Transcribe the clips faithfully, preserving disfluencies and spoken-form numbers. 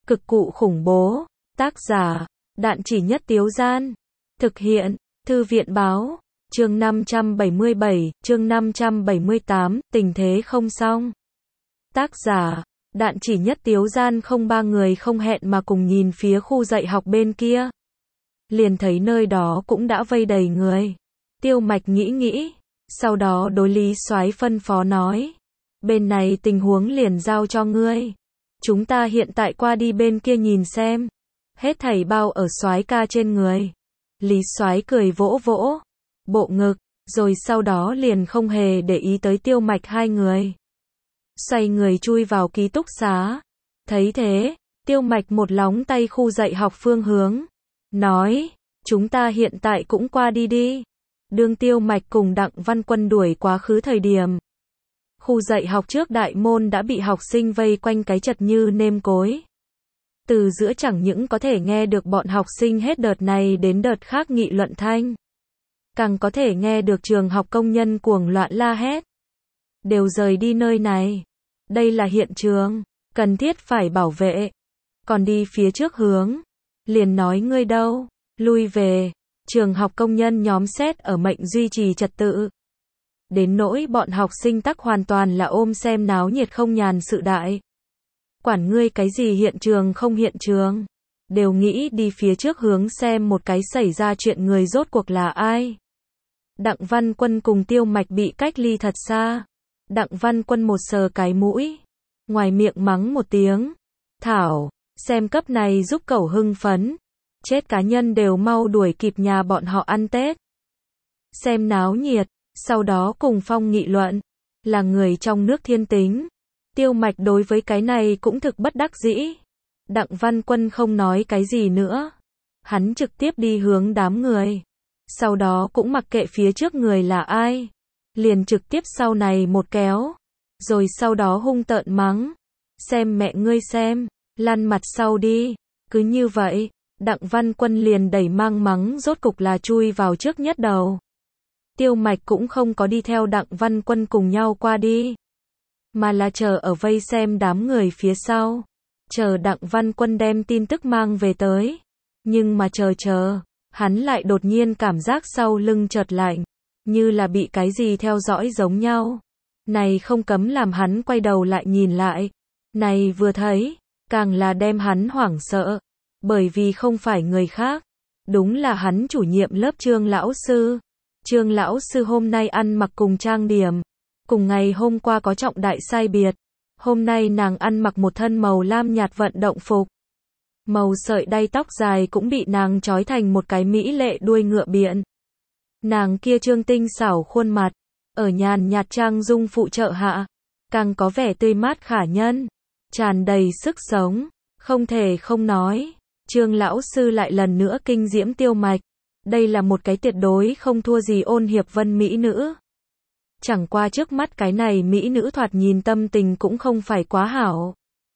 Cực cụ khủng bố. Tác giả, Đạn Chỉ Nhất Tiếu Gian. Thực hiện, Thư viện báo. Chương năm trăm bảy mươi bảy, chương năm trăm bảy mươi tám, tình thế không xong. Tác giả, Đạn Chỉ Nhất Tiếu Gian. Không ba người không hẹn mà cùng nhìn phía khu dạy học bên kia. Liền thấy nơi đó cũng đã vây đầy người. Tiêu Mạch nghĩ nghĩ, sau đó đối Lý Soái phân phó nói, bên này tình huống liền giao cho ngươi. Chúng ta hiện tại qua đi bên kia nhìn xem. Hết thảy bao ở Soái ca trên người. Lý Soái cười vỗ vỗ bộ ngực, rồi sau đó liền không hề để ý tới Tiêu Mạch hai người. Xoay người chui vào ký túc xá. Thấy thế, Tiêu Mạch một lóng tay khu dạy học phương hướng, nói, chúng ta hiện tại cũng qua đi đi. Đương Tiêu Mạch cùng Đặng Văn Quân đuổi quá khứ thời điểm, khu dạy học trước đại môn đã bị học sinh vây quanh cái chật như nêm cối. Từ giữa chẳng những có thể nghe được bọn học sinh hết đợt này đến đợt khác nghị luận thanh, càng có thể nghe được trường học công nhân cuồng loạn la hét. Đều rời đi nơi này. Đây là hiện trường, cần thiết phải bảo vệ. Còn đi phía trước hướng, liền nói ngươi đâu, lui về. Trường học công nhân nhóm xét ở mệnh duy trì trật tự. Đến nỗi bọn học sinh tắc hoàn toàn là ôm xem náo nhiệt không nhàn sự đại. Quản ngươi cái gì hiện trường không hiện trường, đều nghĩ đi phía trước hướng xem một cái xảy ra chuyện người rốt cuộc là ai. Đặng Văn Quân cùng Tiêu Mạch bị cách ly thật xa. Đặng Văn Quân một sờ cái mũi, ngoài miệng mắng một tiếng, thảo, xem cấp này giúp cẩu hưng phấn. Chết cá nhân đều mau đuổi kịp nhà bọn họ ăn Tết. Xem náo nhiệt, sau đó cùng phong nghị luận, là người trong nước thiên tính. Tiêu Mạch đối với cái này cũng thực bất đắc dĩ. Đặng Văn Quân không nói cái gì nữa. Hắn trực tiếp đi hướng đám người. Sau đó cũng mặc kệ phía trước người là ai. Liền trực tiếp sau này một kéo. Rồi sau đó hung tợn mắng. Xem mẹ ngươi xem, lăn mặt sau đi. Cứ như vậy, Đặng Văn Quân liền đẩy mang mắng rốt cục là chui vào trước nhất đầu. Tiêu Mạch cũng không có đi theo Đặng Văn Quân cùng nhau qua đi, mà là chờ ở vây xem đám người phía sau. Chờ Đặng Văn Quân đem tin tức mang về tới. Nhưng mà chờ chờ, hắn lại đột nhiên cảm giác sau lưng chợt lạnh, như là bị cái gì theo dõi giống nhau. Này không cấm làm hắn quay đầu lại nhìn lại. Này vừa thấy, càng là đem hắn hoảng sợ. Bởi vì không phải người khác, đúng là hắn chủ nhiệm lớp Trương lão sư. Trương lão sư hôm nay ăn mặc cùng trang điểm, cùng ngày hôm qua có trọng đại sai biệt. Hôm nay nàng ăn mặc một thân màu lam nhạt vận động phục. Màu sợi đay tóc dài cũng bị nàng trói thành một cái mỹ lệ đuôi ngựa biện. Nàng kia trương tinh xảo khuôn mặt, ở nhàn nhạt trang dung phụ trợ hạ, càng có vẻ tươi mát khả nhân, tràn đầy sức sống, không thể không nói. Trương lão sư lại lần nữa kinh diễm Tiêu Mạch. Đây là một cái tuyệt đối không thua gì ôn hiệp vân mỹ nữ. Chẳng qua trước mắt cái này mỹ nữ thoạt nhìn tâm tình cũng không phải quá hảo.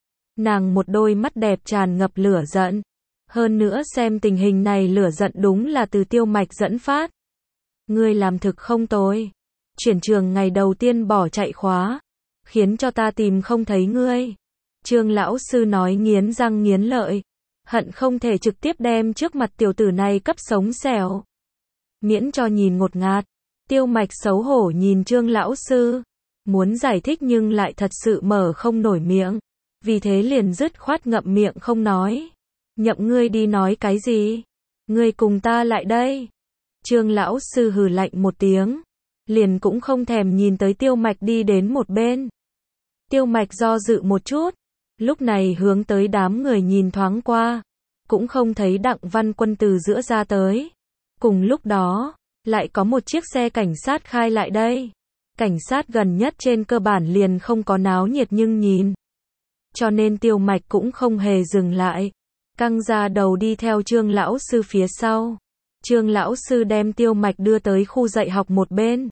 Nàng một đôi mắt đẹp tràn ngập lửa giận. Hơn nữa xem tình hình này lửa giận đúng là từ Tiêu Mạch dẫn phát. Ngươi làm thực không tồi. Chuyển trường ngày đầu tiên bỏ chạy khóa, khiến cho ta tìm không thấy ngươi. Trương lão sư nói nghiến răng nghiến lợi. Hận không thể trực tiếp đem trước mặt tiểu tử này cấp sống xẻo. Miễn cho nhìn ngột ngạt. Tiêu Mạch xấu hổ nhìn Trương lão sư. Muốn giải thích nhưng lại thật sự mở không nổi miệng. Vì thế liền dứt khoát ngậm miệng không nói. Nhậm ngươi đi nói cái gì? Ngươi cùng ta lại đây. Trương lão sư hừ lạnh một tiếng. Liền cũng không thèm nhìn tới Tiêu Mạch đi đến một bên. Tiêu Mạch do dự một chút. Lúc này hướng tới đám người nhìn thoáng qua, cũng không thấy Đặng Văn Quân từ giữa ra tới. Cùng lúc đó, lại có một chiếc xe cảnh sát khai lại đây. Cảnh sát gần nhất trên cơ bản liền không có náo nhiệt nhưng nhìn. Cho nên Tiêu Mạch cũng không hề dừng lại. Căng ra đầu đi theo Trương lão sư phía sau. Trương lão sư đem Tiêu Mạch đưa tới khu dạy học một bên.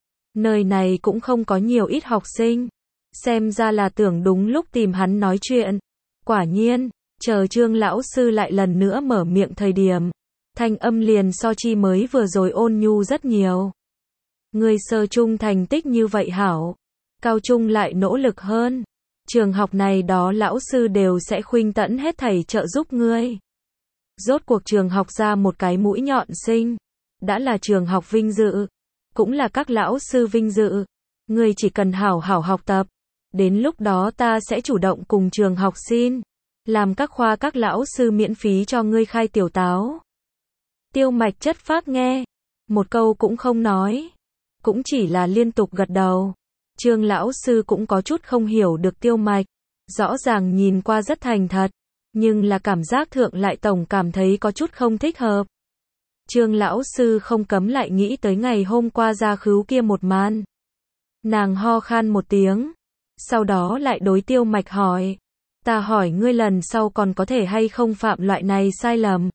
Nơi này cũng không có nhiều ít học sinh. Xem ra là tưởng đúng lúc tìm hắn nói chuyện. Quả nhiên, chờ Trương lão sư lại lần nữa mở miệng thời điểm, thanh âm liền so chi mới vừa rồi ôn nhu rất nhiều. Người sơ trung thành tích như vậy hảo, cao trung lại nỗ lực hơn, Trường học này đó lão sư đều sẽ khuynh tẫn hết thảy trợ giúp ngươi. Rốt cuộc trường học ra một cái mũi nhọn sinh. Đã là trường học vinh dự. Cũng là các lão sư vinh dự. Ngươi chỉ cần hảo hảo học tập. Đến lúc đó ta sẽ chủ động cùng trường học xin. Làm các khoa các lão sư miễn phí cho ngươi khai tiểu táo. Tiêu Mạch chất phác nghe. Một câu cũng không nói. Cũng chỉ là liên tục gật đầu. Trương lão sư cũng có chút không hiểu được Tiêu Mạch. Rõ ràng nhìn qua rất thành thật. Nhưng là cảm giác thượng lại tổng cảm thấy có chút không thích hợp. Trương lão sư không cấm lại nghĩ tới ngày hôm qua ra khứu kia một màn. Nàng ho khan một tiếng. Sau đó lại đối Tiêu Mạch hỏi. Ta hỏi ngươi lần sau còn có thể hay không phạm loại này sai lầm?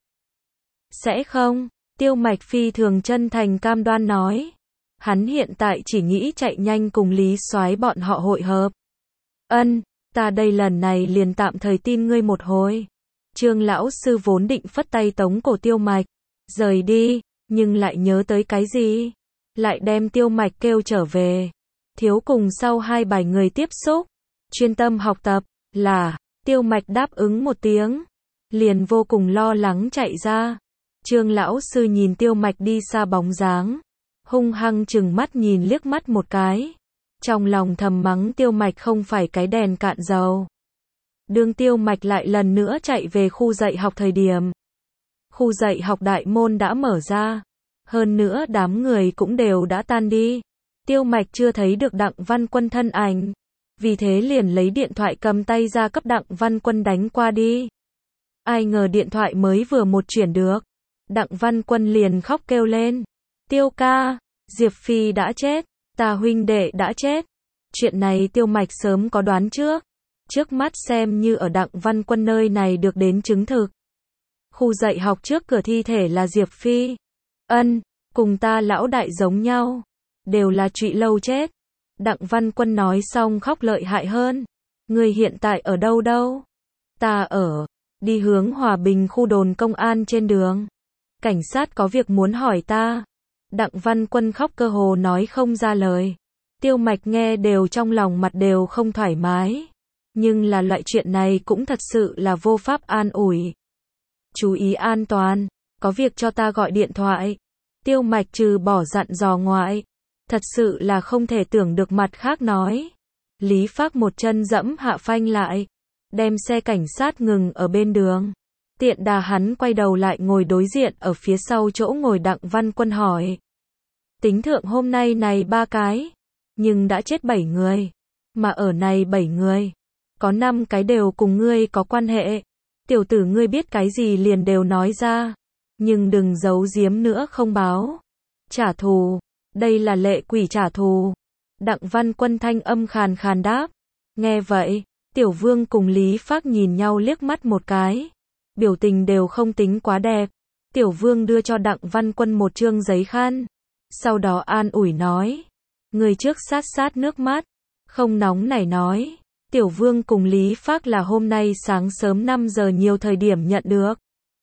Sẽ không. Tiêu Mạch phi thường chân thành cam đoan nói. Hắn hiện tại chỉ nghĩ chạy nhanh cùng Lý Soái bọn họ hội hợp. Ân, ta đây lần này liền tạm thời tin ngươi một hồi. Trương lão sư vốn định phất tay tống cổ Tiêu Mạch, rời đi, nhưng lại nhớ tới cái gì? Lại đem Tiêu Mạch kêu trở về. Thiếu cùng sau hai bài người tiếp xúc, chuyên tâm học tập, là, Tiêu Mạch đáp ứng một tiếng. Liền vô cùng lo lắng chạy ra. Trương lão sư nhìn Tiêu Mạch đi xa bóng dáng. Hung hăng chừng mắt nhìn liếc mắt một cái. Trong lòng thầm mắng Tiêu Mạch không phải cái đèn cạn dầu. Đương Tiêu Mạch lại lần nữa chạy về khu dạy học thời điểm. Khu dạy học đại môn đã mở ra. Hơn nữa đám người cũng đều đã tan đi. Tiêu Mạch chưa thấy được Đặng Văn Quân thân ảnh. Vì thế liền lấy điện thoại cầm tay ra cấp Đặng Văn Quân đánh qua đi. Ai ngờ điện thoại mới vừa một chuyển được. Đặng Văn Quân liền khóc kêu lên. Tiêu ca, Diệp Phi đã chết, ta huynh đệ đã chết. Chuyện này Tiêu Mạch sớm có đoán trước. Trước mắt xem như ở Đặng Văn Quân nơi này được đến chứng thực. Khu dạy học trước cửa thi thể là Diệp Phi. Ân, cùng ta lão đại giống nhau. Đều là trụy lâu chết. Đặng Văn Quân nói xong khóc lợi hại hơn. Người hiện tại ở đâu đâu? Ta ở, đi hướng Hòa Bình khu đồn công an trên đường. Cảnh sát có việc muốn hỏi ta. Đặng Văn Quân khóc cơ hồ nói không ra lời. Tiêu Mạch nghe đều trong lòng mặt đều không thoải mái. Nhưng là loại chuyện này cũng thật sự là vô pháp an ủi. Chú ý an toàn, có việc cho ta gọi điện thoại. Tiêu Mạch trừ bỏ dặn dò ngoại. Thật sự là không thể tưởng được mặt khác nói. Lý Phác một chân dẫm hạ phanh lại. Đem xe cảnh sát ngừng ở bên đường. Tiện đà hắn quay đầu lại ngồi đối diện ở phía sau chỗ ngồi Đặng Văn Quân hỏi. Tính thượng hôm nay này ba cái. Nhưng đã chết bảy người. Mà ở này bảy người. Có năm cái đều cùng ngươi có quan hệ. Tiểu tử ngươi biết cái gì liền đều nói ra. Nhưng đừng giấu giếm nữa không báo. Trả thù. Đây là lệ quỷ trả thù. Đặng Văn Quân thanh âm khàn khàn đáp. Nghe vậy, Tiểu Vương cùng Lý Phác nhìn nhau liếc mắt một cái. Biểu tình đều không tính quá đẹp. Tiểu Vương đưa cho Đặng Văn Quân một trương giấy khăn. Sau đó an ủi nói. Người trước sát sát nước mắt. Không nóng nảy nói. Tiểu Vương cùng Lý Phác là hôm nay sáng sớm năm giờ nhiều thời điểm nhận được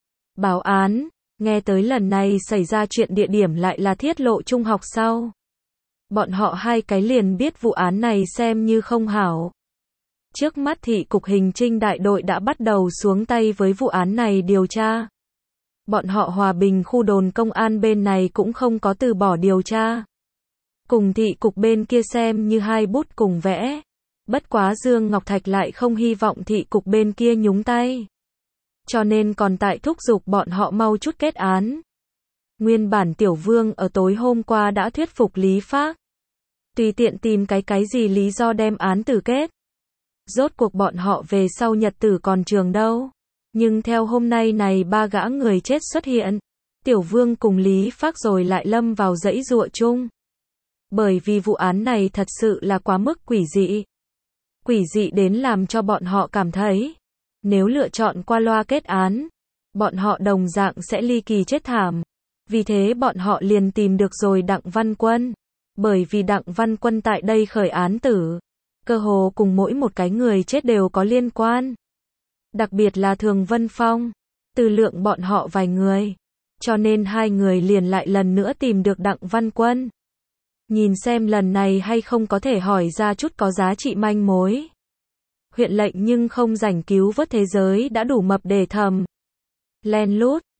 báo án. Nghe tới lần này xảy ra chuyện địa điểm lại là Thiết Lộ trung học sau. Bọn họ hai cái liền biết vụ án này xem như không hảo. Trước mắt thị cục hình trinh đại đội đã bắt đầu xuống tay với vụ án này điều tra. Bọn họ Hòa Bình khu đồn công an bên này cũng không có từ bỏ điều tra. Cùng thị cục bên kia xem như hai bút cùng vẽ. Bất quá Dương Ngọc Thạch lại không hy vọng thị cục bên kia nhúng tay. Cho nên còn tại thúc giục bọn họ mau chút kết án. Nguyên bản Tiểu Vương ở tối hôm qua đã thuyết phục Lý Phác. Tùy tiện tìm cái cái gì lý do đem án tử kết. Rốt cuộc bọn họ về sau nhật tử còn trường đâu. Nhưng theo hôm nay này ba gã người chết xuất hiện. Tiểu Vương cùng Lý Phác rồi lại lâm vào dãy giụa chung. Bởi vì vụ án này thật sự là quá mức quỷ dị. Quỷ dị đến làm cho bọn họ cảm thấy. Nếu lựa chọn qua loa kết án, bọn họ đồng dạng sẽ ly kỳ chết thảm. Vì thế bọn họ liền tìm được rồi Đặng Văn Quân. Bởi vì Đặng Văn Quân tại đây khởi án tử. Cơ hồ cùng mỗi một cái người chết đều có liên quan. Đặc biệt là Thường Vân Phong. Từ lượng bọn họ vài người. Cho nên hai người liền lại lần nữa tìm được Đặng Văn Quân. Nhìn xem lần này hay không có thể hỏi ra chút có giá trị manh mối. huyện lệnh nhưng không rảnh cứu vớt thế giới đã đủ mập để thầm. Len lút,